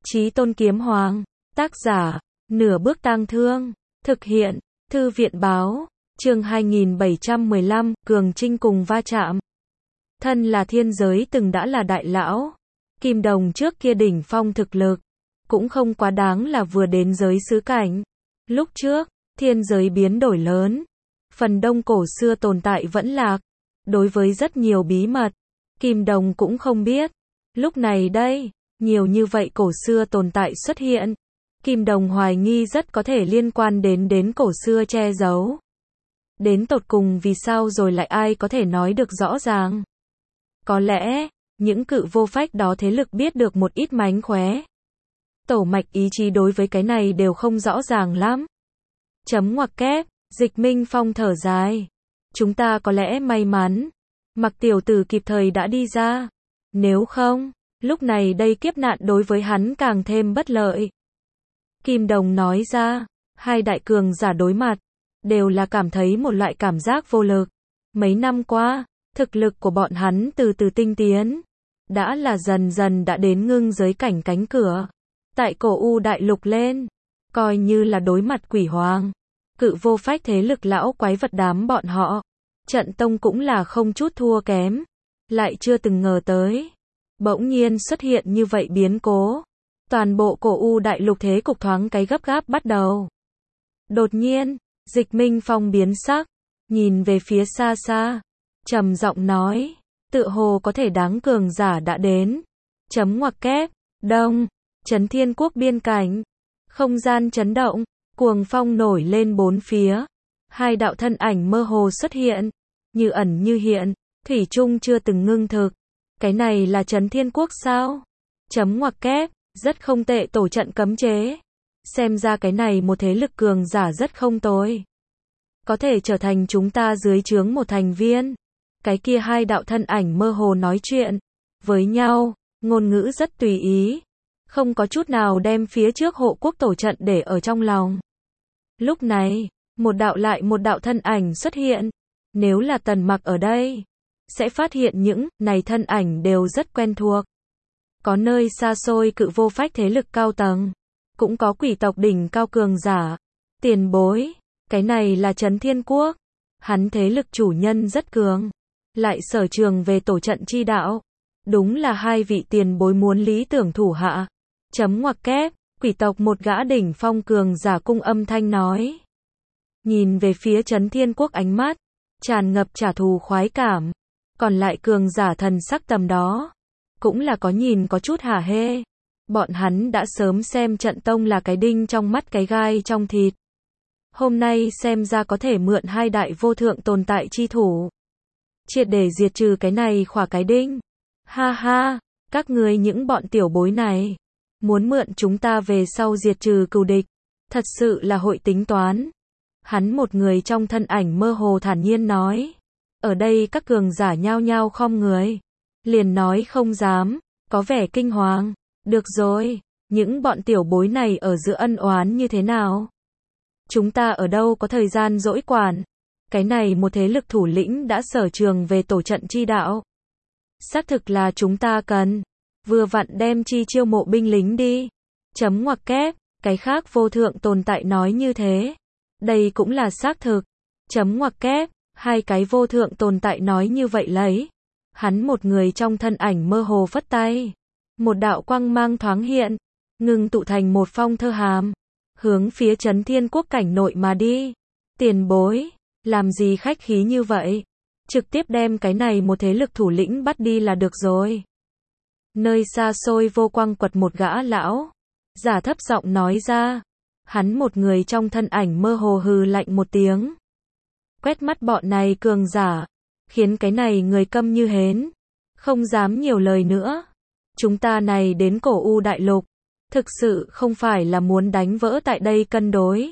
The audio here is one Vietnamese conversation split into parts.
Chí Tôn Kiếm Hoàng. Tác giả, Nửa Bước Tang Thương. Thực hiện, Thư viện Báo. Chương 2715, Cường Trinh cùng va chạm. Thân là thiên giới từng đã là đại lão. Kim Đồng trước kia đỉnh phong thực lực. Cũng không quá đáng là vừa đến giới xứ cảnh. Lúc trước, thiên giới biến đổi lớn. Phần đông cổ xưa tồn tại vẫn lạc. Đối với rất nhiều bí mật, Kim Đồng cũng không biết. Lúc này đây, nhiều như vậy cổ xưa tồn tại xuất hiện. Kim Đồng hoài nghi rất có thể liên quan đến cổ xưa che giấu. Đến tột cùng vì sao rồi lại ai có thể nói được rõ ràng. Có lẽ, những cự vô phách đó thế lực biết được một ít mánh khóe. Tổ mạch ý chí đối với cái này đều không rõ ràng lắm. Chấm ngoặc kép, Dịch Minh Phong thở dài. Chúng ta có lẽ may mắn. Mặc tiểu tử kịp thời đã đi ra. Nếu không, lúc này đây kiếp nạn đối với hắn càng thêm bất lợi. Kim Đồng nói ra, hai đại cường giả đối mặt, đều là cảm thấy một loại cảm giác vô lực. Mấy năm qua, thực lực của bọn hắn từ từ tinh tiến, đã là dần dần đã đến ngưng giới cảnh cánh cửa. Tại cổ U đại lục lên, coi như là đối mặt quỷ hoàng, cự vô phách thế lực lão quái vật đám bọn họ. Trận tông cũng là không chút thua kém, lại chưa từng ngờ tới. Bỗng nhiên xuất hiện như vậy biến cố. Toàn bộ cổ U đại lục thế cục thoáng cái gấp gáp bắt đầu. Đột nhiên, Dịch Minh Phong biến sắc, nhìn về phía xa xa, trầm giọng nói, tựa hồ có thể đáng cường giả đã đến. Chấm ngoặc kép, đông, Trấn Thiên Quốc biên cảnh, không gian chấn động, cuồng phong nổi lên bốn phía. Hai đạo thân ảnh mơ hồ xuất hiện, như ẩn như hiện, thủy chung chưa từng ngưng thực. Cái này là Trấn Thiên Quốc sao? Chấm ngoặc kép, rất không tệ tổ trận cấm chế. Xem ra cái này một thế lực cường giả rất không tồi. Có thể trở thành chúng ta dưới trướng một thành viên. Cái kia hai đạo thân ảnh mơ hồ nói chuyện với nhau, ngôn ngữ rất tùy ý. Không có chút nào đem phía trước hộ quốc tổ trận để ở trong lòng. Lúc này, một đạo lại một đạo thân ảnh xuất hiện. Nếu là Tần Mặc ở đây, sẽ phát hiện những này thân ảnh đều rất quen thuộc. Có nơi xa xôi cự vô phách thế lực cao tầng, cũng có quỷ tộc đỉnh cao cường giả. Tiền bối, cái này là Trấn Thiên Quốc. Hắn thế lực chủ nhân rất cường, lại sở trường về tổ trận chi đạo. Đúng là hai vị tiền bối muốn lý tưởng thủ hạ. Chấm ngoặc kép, quỷ tộc một gã đỉnh phong cường giả cung âm thanh nói. Nhìn về phía Trấn Thiên Quốc ánh mắt tràn ngập trả thù khoái cảm. Còn lại cường giả thần sắc tầm đó, cũng là có nhìn có chút hả hê. Bọn hắn đã sớm xem trận tông là cái đinh trong mắt cái gai trong thịt. Hôm nay xem ra có thể mượn hai đại vô thượng tồn tại chi thủ, triệt để diệt trừ cái này khỏa cái đinh. Ha ha, các ngươi những bọn tiểu bối này, muốn mượn chúng ta về sau diệt trừ cừu địch, thật sự là hội tính toán. Hắn một người trong thân ảnh mơ hồ thản nhiên nói. Ở đây các cường giả nhao nhao khom người, liền nói không dám, có vẻ kinh hoàng. Được rồi, những bọn tiểu bối này ở giữa ân oán như thế nào? Chúng ta ở đâu có thời gian dỗi quản. Cái này một thế lực thủ lĩnh đã sở trường về tổ trận chi đạo. Xác thực là chúng ta cần. Vừa vặn đem chi chiêu mộ binh lính đi. Chấm ngoặc kép, cái khác vô thượng tồn tại nói như thế. Đây cũng là xác thực. Chấm ngoặc kép, hai cái vô thượng tồn tại nói như vậy lấy. Hắn một người trong thân ảnh mơ hồ phất tay. Một đạo quang mang thoáng hiện, ngừng tụ thành một phong thơ hàm, hướng phía Trấn Thiên Quốc cảnh nội mà đi. Tiền bối, làm gì khách khí như vậy? Trực tiếp đem cái này một thế lực thủ lĩnh bắt đi là được rồi. Nơi xa xôi vô quang quật một gã lão giả thấp giọng nói ra. Hắn một người trong thân ảnh mơ hồ hừ lạnh một tiếng, quét mắt bọn này cường giả, khiến cái này người câm như hến, không dám nhiều lời nữa. Chúng ta này đến cổ U đại lục, thực sự không phải là muốn đánh vỡ tại đây cân đối,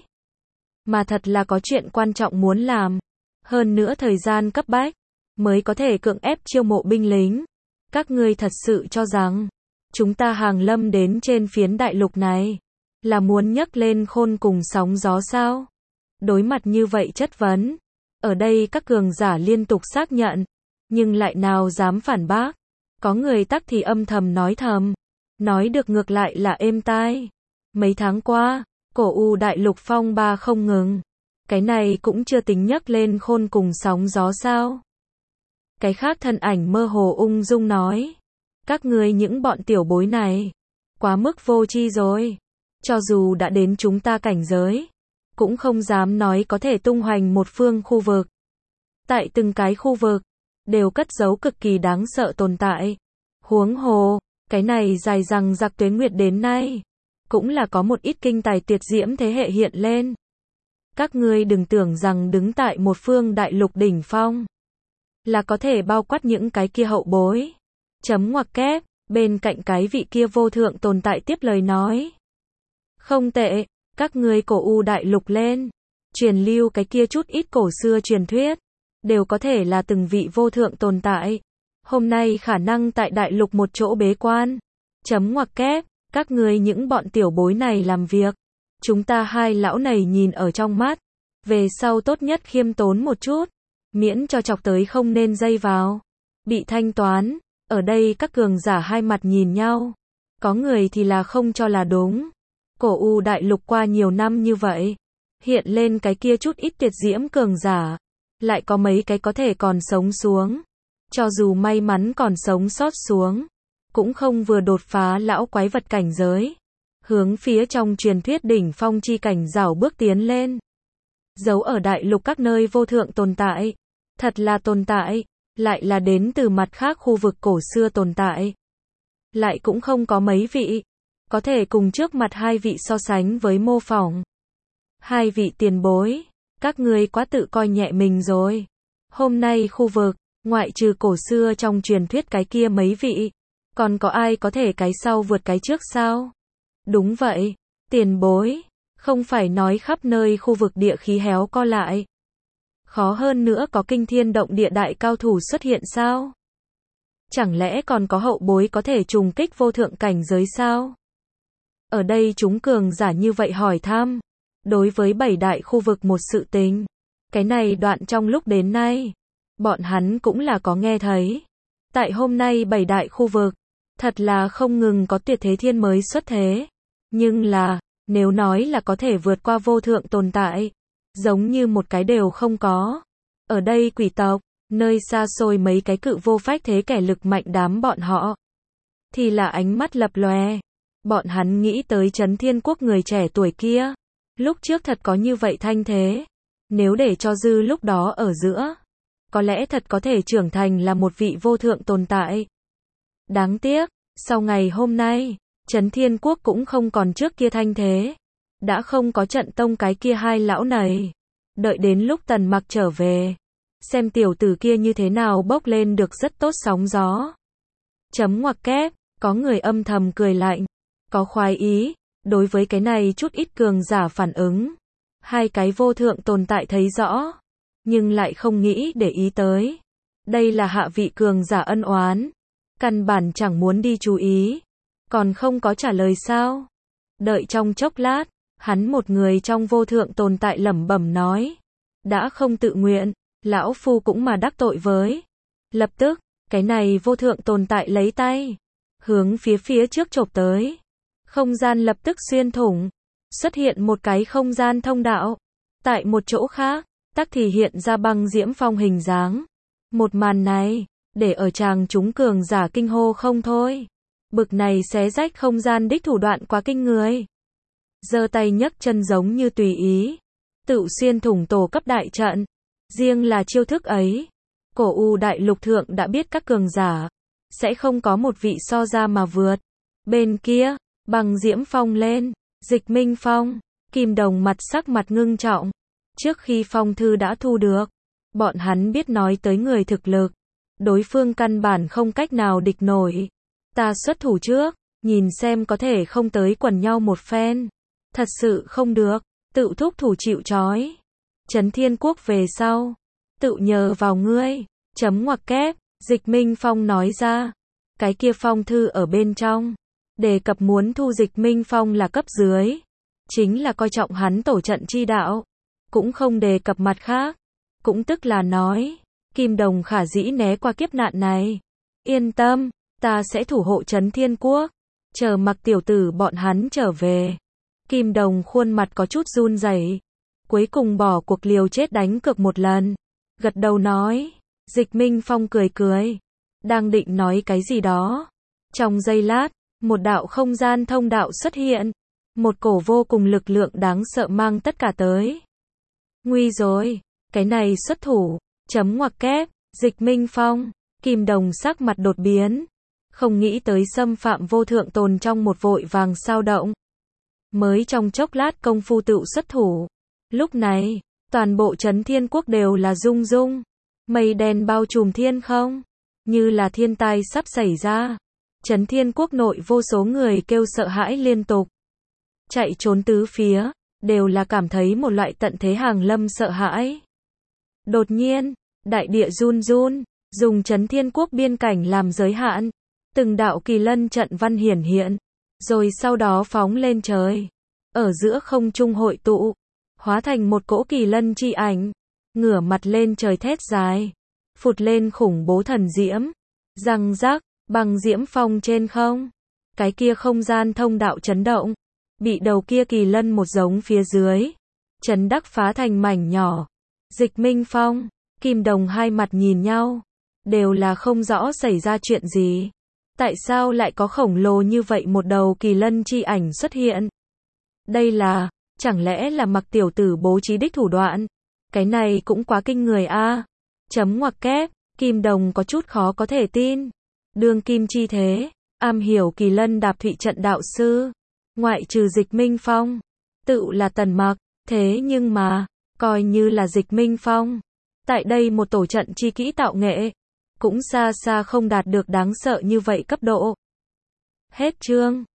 mà thật là có chuyện quan trọng muốn làm. Hơn nữa thời gian cấp bách, mới có thể cưỡng ép chiêu mộ binh lính. Các ngươi thật sự cho rằng, chúng ta hàng lâm đến trên phiến đại lục này, là muốn nhấc lên khôn cùng sóng gió sao? Đối mặt như vậy chất vấn, ở đây các cường giả liên tục xác nhận, nhưng lại nào dám phản bác. Có người tắc thì âm thầm nói thầm, nói được ngược lại là êm tai. Mấy tháng qua, cổ U đại lục phong ba không ngừng. Cái này cũng chưa tính nhắc lên khôn cùng sóng gió sao. Cái khác thân ảnh mơ hồ ung dung nói. Các ngươi những bọn tiểu bối này, quá mức vô tri rồi. Cho dù đã đến chúng ta cảnh giới, cũng không dám nói có thể tung hoành một phương khu vực. Tại từng cái khu vực, đều cất giấu cực kỳ đáng sợ tồn tại. Huống hồ, cái này dài dằng dặc tuế nguyệt đến nay, cũng là có một ít kinh tài tuyệt diễm thế hệ hiện lên. Các ngươi đừng tưởng rằng đứng tại một phương đại lục đỉnh phong, là có thể bao quát những cái kia hậu bối. Chấm ngoặc kép, bên cạnh cái vị kia vô thượng tồn tại tiếp lời nói. Không tệ, các ngươi cổ U đại lục lên, truyền lưu cái kia chút ít cổ xưa truyền thuyết, đều có thể là từng vị vô thượng tồn tại. Hôm nay khả năng tại đại lục một chỗ bế quan. Chấm ngoặc kép, các ngươi những bọn tiểu bối này làm việc, chúng ta hai lão này nhìn ở trong mắt, về sau tốt nhất khiêm tốn một chút, miễn cho chọc tới không nên dây vào. Bị thanh toán, ở đây các cường giả hai mặt nhìn nhau, có người thì là không cho là đúng. Cổ U đại lục qua nhiều năm như vậy, hiện lên cái kia chút ít tuyệt diễm cường giả, lại có mấy cái có thể còn sống xuống. Cho dù may mắn còn sống sót xuống, cũng không vừa đột phá lão quái vật cảnh giới, hướng phía trong truyền thuyết đỉnh phong chi cảnh rảo bước tiến lên. Giấu ở đại lục các nơi vô thượng tồn tại, thật là tồn tại, lại là đến từ mặt khác khu vực cổ xưa tồn tại. Lại cũng không có mấy vị, có thể cùng trước mặt hai vị so sánh với mô phỏng. Hai vị tiền bối, các ngươi quá tự coi nhẹ mình rồi. Hôm nay khu vực, ngoại trừ cổ xưa trong truyền thuyết cái kia mấy vị, còn có ai có thể cái sau vượt cái trước sao? Đúng vậy, tiền bối, không phải nói khắp nơi khu vực địa khí héo co lại. Khó hơn nữa có kinh thiên động địa đại cao thủ xuất hiện sao? Chẳng lẽ còn có hậu bối có thể trùng kích vô thượng cảnh giới sao? Ở đây chúng cường giả như vậy hỏi thăm. Đối với bảy đại khu vực một sự tình, cái này đoạn trong lúc đến nay, bọn hắn cũng là có nghe thấy. Tại hôm nay bảy đại khu vực, thật là không ngừng có tuyệt thế thiên mới xuất thế. Nhưng là, nếu nói là có thể vượt qua vô thượng tồn tại, giống như một cái đều không có. Ở đây quỷ tộc, nơi xa xôi mấy cái cự vô phách thế kẻ lực mạnh đám bọn họ, thì là ánh mắt lập lòe. Bọn hắn nghĩ tới Chấn Thiên Quốc người trẻ tuổi kia. Lúc trước thật có như vậy thanh thế. Nếu để cho dư lúc đó ở giữa, có lẽ thật có thể trưởng thành là một vị vô thượng tồn tại. Đáng tiếc, sau ngày hôm nay, Chấn Thiên Quốc cũng không còn trước kia thanh thế. Đã không có trận tông cái kia hai lão này. Đợi đến lúc Tần Mặc trở về, xem tiểu tử kia như thế nào bốc lên được rất tốt sóng gió. Chấm ngoặc kép, có người âm thầm cười lạnh, có khoái ý. Đối với cái này chút ít cường giả phản ứng, hai cái vô thượng tồn tại thấy rõ, nhưng lại không nghĩ để ý tới. Đây là hạ vị cường giả ân oán, căn bản chẳng muốn đi chú ý, còn không có trả lời sao. Đợi trong chốc lát, hắn một người trong vô thượng tồn tại lẩm bẩm nói, đã không tự nguyện, lão phu cũng mà đắc tội với. Lập tức, cái này vô thượng tồn tại lấy tay, hướng phía trước chộp tới. Không gian lập tức xuyên thủng, xuất hiện một cái không gian thông đạo. Tại một chỗ khác, tắc thì hiện ra băng diễm phong hình dáng. Một màn này, để ở chàng chúng cường giả kinh hô không thôi. Bực này xé rách không gian đích thủ đoạn quá kinh người. Giơ tay nhấc chân giống như tùy ý, tự xuyên thủng tổ cấp đại trận. Riêng là chiêu thức ấy, cổ U đại lục thượng đã biết các cường giả sẽ không có một vị so ra mà vượt. Bên kia, băng diễm phong lên, Dịch Minh Phong, Kim Đồng sắc mặt ngưng trọng. Trước khi phong thư đã thu được, bọn hắn biết nói tới người thực lực, đối phương căn bản không cách nào địch nổi. Ta xuất thủ trước, nhìn xem có thể không tới quần nhau một phen. Thật sự không được, tự thúc thủ chịu trói. Chấn Thiên Quốc về sau, tự nhờ vào ngươi. Chấm ngoặc kép, Dịch Minh Phong nói ra. Cái kia phong thư ở bên trong, đề cập muốn thu Dịch Minh Phong là cấp dưới, chính là coi trọng hắn tổ trận chi đạo, cũng không đề cập mặt khác. Cũng tức là nói, Kim Đồng khả dĩ né qua kiếp nạn này. Yên tâm, ta sẽ thủ hộ Chấn Thiên Quốc. chờ Mặc tiểu tử bọn hắn trở về. Kim Đồng khuôn mặt có chút run rẩy, cuối cùng bỏ cuộc liều chết đánh cược một lần, gật đầu nói. Dịch Minh Phong cười cười, đang định nói cái gì đó. Trong giây lát, một đạo không gian thông đạo xuất hiện, một cổ vô cùng lực lượng đáng sợ mang tất cả tới. Nguy rồi, cái này xuất thủ, chấm ngoặc kép, Dịch Minh Phong, Kim Đồng sắc mặt đột biến, không nghĩ tới xâm phạm vô thượng tồn trong một vội vàng sao động. Mới trong chốc lát công phu tựu xuất thủ. Lúc này, toàn bộ Trấn Thiên Quốc đều là rung rung, mây đen bao trùm thiên không, như là thiên tai sắp xảy ra. Trấn Thiên Quốc nội vô số người kêu sợ hãi liên tục, chạy trốn tứ phía, đều là cảm thấy một loại tận thế hàng lâm sợ hãi. Đột nhiên, đại địa run run, dùng Trấn Thiên Quốc biên cảnh làm giới hạn, từng đạo kỳ lân trận văn hiển hiện, rồi sau đó phóng lên trời, ở giữa không trung hội tụ, hóa thành một cỗ kỳ lân chi ảnh, ngửa mặt lên trời thét dài, phụt lên khủng bố thần diễm, răng rắc, bằng diễm phong trên không, cái kia không gian thông đạo chấn động, bị đầu kia kỳ lân một giống phía dưới, chấn đắc phá thành mảnh nhỏ. Dịch Minh Phong, Kim Đồng hai mặt nhìn nhau, đều là không rõ xảy ra chuyện gì. Tại sao lại có khổng lồ như vậy một đầu kỳ lân chi ảnh xuất hiện? Đây là, chẳng lẽ là Mặc tiểu tử bố trí đích thủ đoạn? Cái này cũng quá kinh người a. Chấm ngoặc kép, Kim Đồng có chút khó có thể tin. Đương kim chi thế, am hiểu kỳ lân đạp thụy trận đạo sư, ngoại trừ Dịch Minh Phong, tự là Tần Mặc, thế nhưng mà, coi như là Dịch Minh Phong, tại đây một tổ trận chi kỹ tạo nghệ, cũng xa xa không đạt được đáng sợ như vậy cấp độ. Hết chương.